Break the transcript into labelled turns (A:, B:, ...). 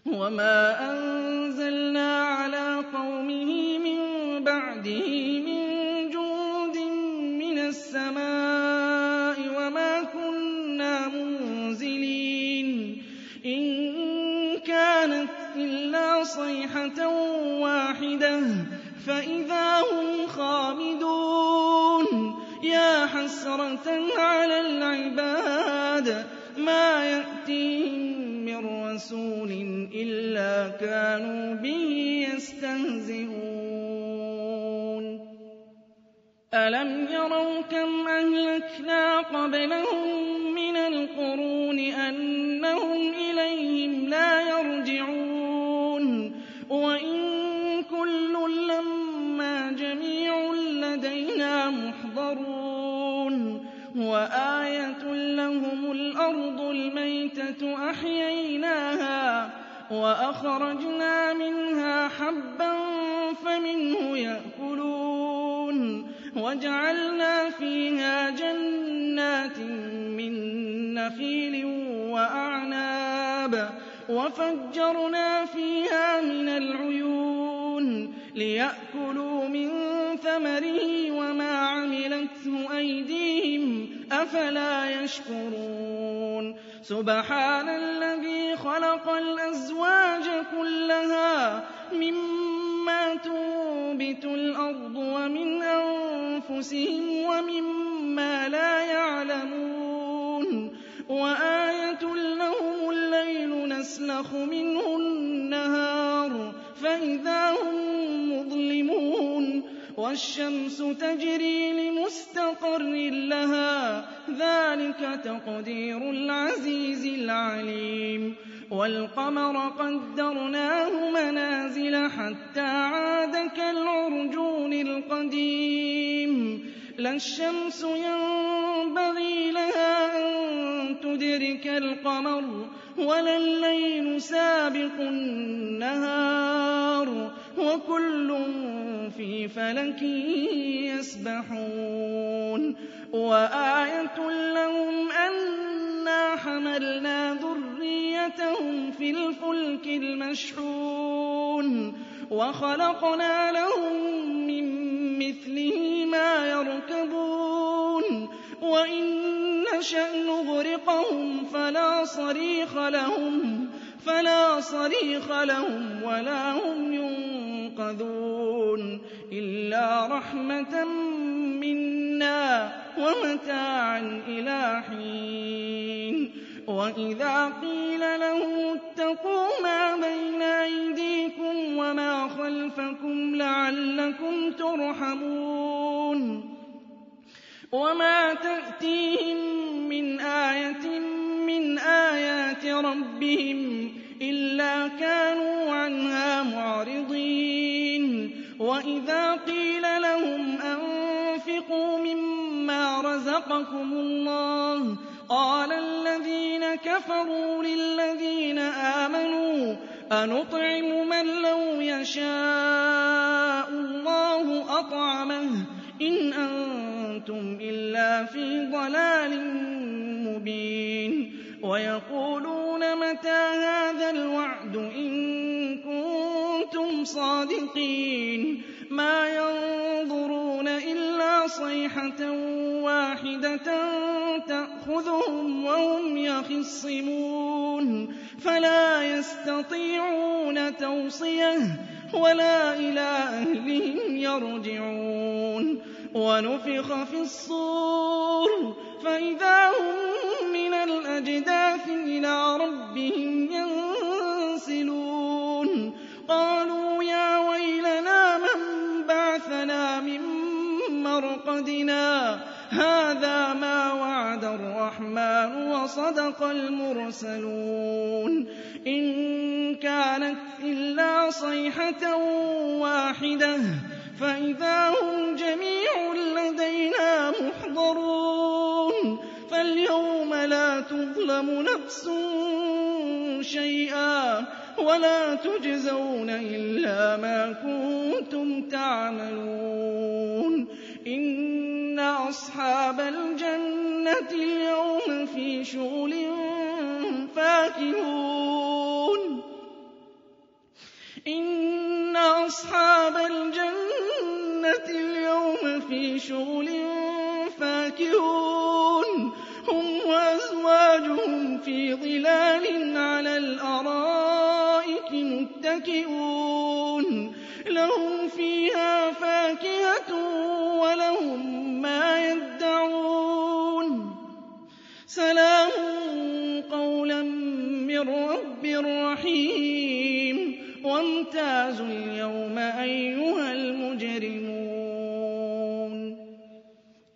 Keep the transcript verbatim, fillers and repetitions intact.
A: وَمَا أَنزَلْنَا عَلَىٰ قَوْمِهِ مِن بَعْدِهِ مِن جُندٍ مِّنَ السَّمَاءِ وَمَا كُنَّا مُنزِلِينَ إِن كَانَتْ إِلَّا صَيْحَةً وَاحِدَةً فَإِذَا هُمْ خَامِدُونَ يَا حَسْرَةً عَلَى الْعِبَادِ مَا يَأْتِيهِم مِّن رَّسُولٍ إِلَّا كَانُوا بِهِ يَسْتَهْزِئُونَ أَلَمْ يَرَوْا كَمْ أَهْلَكْنَا قَبْلَهُم مِّنَ الْقُرُونِ أَنَّهُمْ إِلَيْهِمْ لَا يَرْجِعُونَ وَإِن كُلٌّ لَّمَّا جَمِيعٌ لَّدَيْنَا مُحْضَرُونَ وَآيَةٌ لَّهُمُ الْأَرْضُ الْمَيْتَةُ أَحْيَيْنَاهَا وَأَخْرَجْنَا مِنْهَا حَبًّا فَمِنْهُ يَأْكُلُونَ وَجَعَلْنَا فِيهَا جَنَّاتٍ مِّن نَّخِيلٍ وَأَعْنَابٍ وَفَجَّرْنَا فِيهَا مِنَ الْعُيُونِ لِيَأْكُلُوا مِن ثَمَرِهِ وَمَا عَمِلَتْهُ أَيْدِيهِمْ أَفَلَا يَشْكُرُونَ سُبْحَانَ الَّذِي خَلَقَ الْأَزْوَاجَ كُلَّهَا مِمَّا تُنبِتُ الْأَرْضُ وَمِنْ أَنفُسِهِمْ وَمِمَّا لَا يَعْلَمُونَ وَآيَةٌ لَّهُمُ اللَّيْلُ نَسْلَخُ مِنْهُ النَّهَارَ فَإِذَا هُم مُّظْلِمُونَ وَالشَّمْسُ تَجْرِي لِمُسْتَقَرٍّ لَّهَا ذَٰلِكَ تَقْدِيرُ الْعَزِيزِ الْعَلِيمِ وَالْقَمَرَ قَدَّرْنَاهُ مَنَازِلَ حَتَّىٰ عَادَ كَالْعُرْجُونِ الْقَدِيمِ لَا الشَّمْسُ يَنبَغِي لَهَا أَن تُدْرِكَ الْقَمَرَ وَلَا اللَّيْلُ سَابِقُ النَّهَارِ وَكُلٌّ فِي فَلَكٍ يَسْبَحُونَ وَآيَةٌ لَّهُمْ أَنَّا حَمَلْنَا ذُرِّيَّتَهُمْ فِي الْفُلْكِ الْمَشْحُونِ وَخَلَقْنَا لَهُم مِّن مِّثْلِهِ مَا يَرْكَبُونَ وَإِن نَّشَأْ نُغْرِقْهُمْ فَلَا صَرِيخَ لَهُمْ فَلَا صَرِيخَ لَهُمْ وَلَا هُمْ يُنقَذُونَ إِلَّا رَحْمَةً مِّنَّا وَمَتَاعًا إِلَىٰ حِينٍ وَإِذَا قِيلَ لَهُمُ اتَّقُوا مَا بَيْنَ أَيْدِيكُمْ وَمَا خَلْفَكُمْ لَعَلَّكُمْ تُرْحَمُونَ وَمَا تَأْتِيهِم مِّنْ آيَةٍ مِّنْ آيَاتِ رَبِّهِمْ إِلَّا كَانُوا عَنْهَا مُعْرِضِينَ وَإِذَا قِيلَ لَهُمْ أَنفِقُوا مِمَّا رَزَقَكُمُ اللَّهُ قَالَ الَّذِينَ كَفَرُوا لِلَّذِينَ آمَنُوا أَنُطْعِمُ مَن لَّوْ يَشَاءُ اللَّهُ أَطْعَمَهُ إِنْ أَنتُمْ إِلَّا فِي ضَلَالٍ مُّبِينٍ وَيَقُولُونَ مَتَىٰ هَٰذَا الْوَعْدُ إِن كُنتُمْ صَادِقِينَ مَا يَنظُرُونَ إِلَّا صَيْحَةً وَاحِدَةً تَأْخُذُهُمْ وَهُمْ يَخِصِّمُونَ فَلَا يَسْتَطِيعُونَ تَوْصِيَةً وَلَا إِلَىٰ أَهْلِهِمْ يَرْجِعُونَ وَنُفِخَ فِي الصُّورِ فَإِذَا هُم مِّنَ الْأَجْدَاثِ إِلَىٰ رَبِّهِمْ يَنسِلُونَ قَالُوا يَا وَيْلَنَا مَن بَعَثَنَا مِن مَّرْقَدِنَا هَٰذَا مَا وَعَدَ الرَّحْمَٰنُ وَصَدَقَ الْمُرْسَلُونَ إِن كَانَتْ إِلَّا صَيْحَةً وَاحِدَةً فَإِذَا هُمْ جَمِيعٌ لَّدَيْنَا مُحْضَرُونَ فَالْيَوْمَ لَا تُظْلَمُ نَفْسٌ شَيْئًا وَلَا تُجْزَوْنَ إِلَّا مَا كُنتُمْ تَعْمَلُونَ إِنَّ أَصْحَابَ الْجَنَّةِ الْيَوْمَ فِي شُغُلٍ فَاكِهُونَ أَصْحَابَ الْجَنَّةِ الْيَوْمَ فِي شُغُلٍ فَاكِهُونَ هُمْ وَأَزْوَاجُهُمْ فِي ظِلَالٍ عَلَى الْأَرَائِكِ مُتَّكِئُونَ لَهُمْ فِيهَا فَاكِهَةٌ وَلَهُم مَّا يَدَّعُونَ سَلَامٌ قَوْلًا مِّن رَّبٍّ رَّحِيمٍ وَامْتَازُوا الْيَوْمَ أَيُّهَا الْمُجْرِمُونَ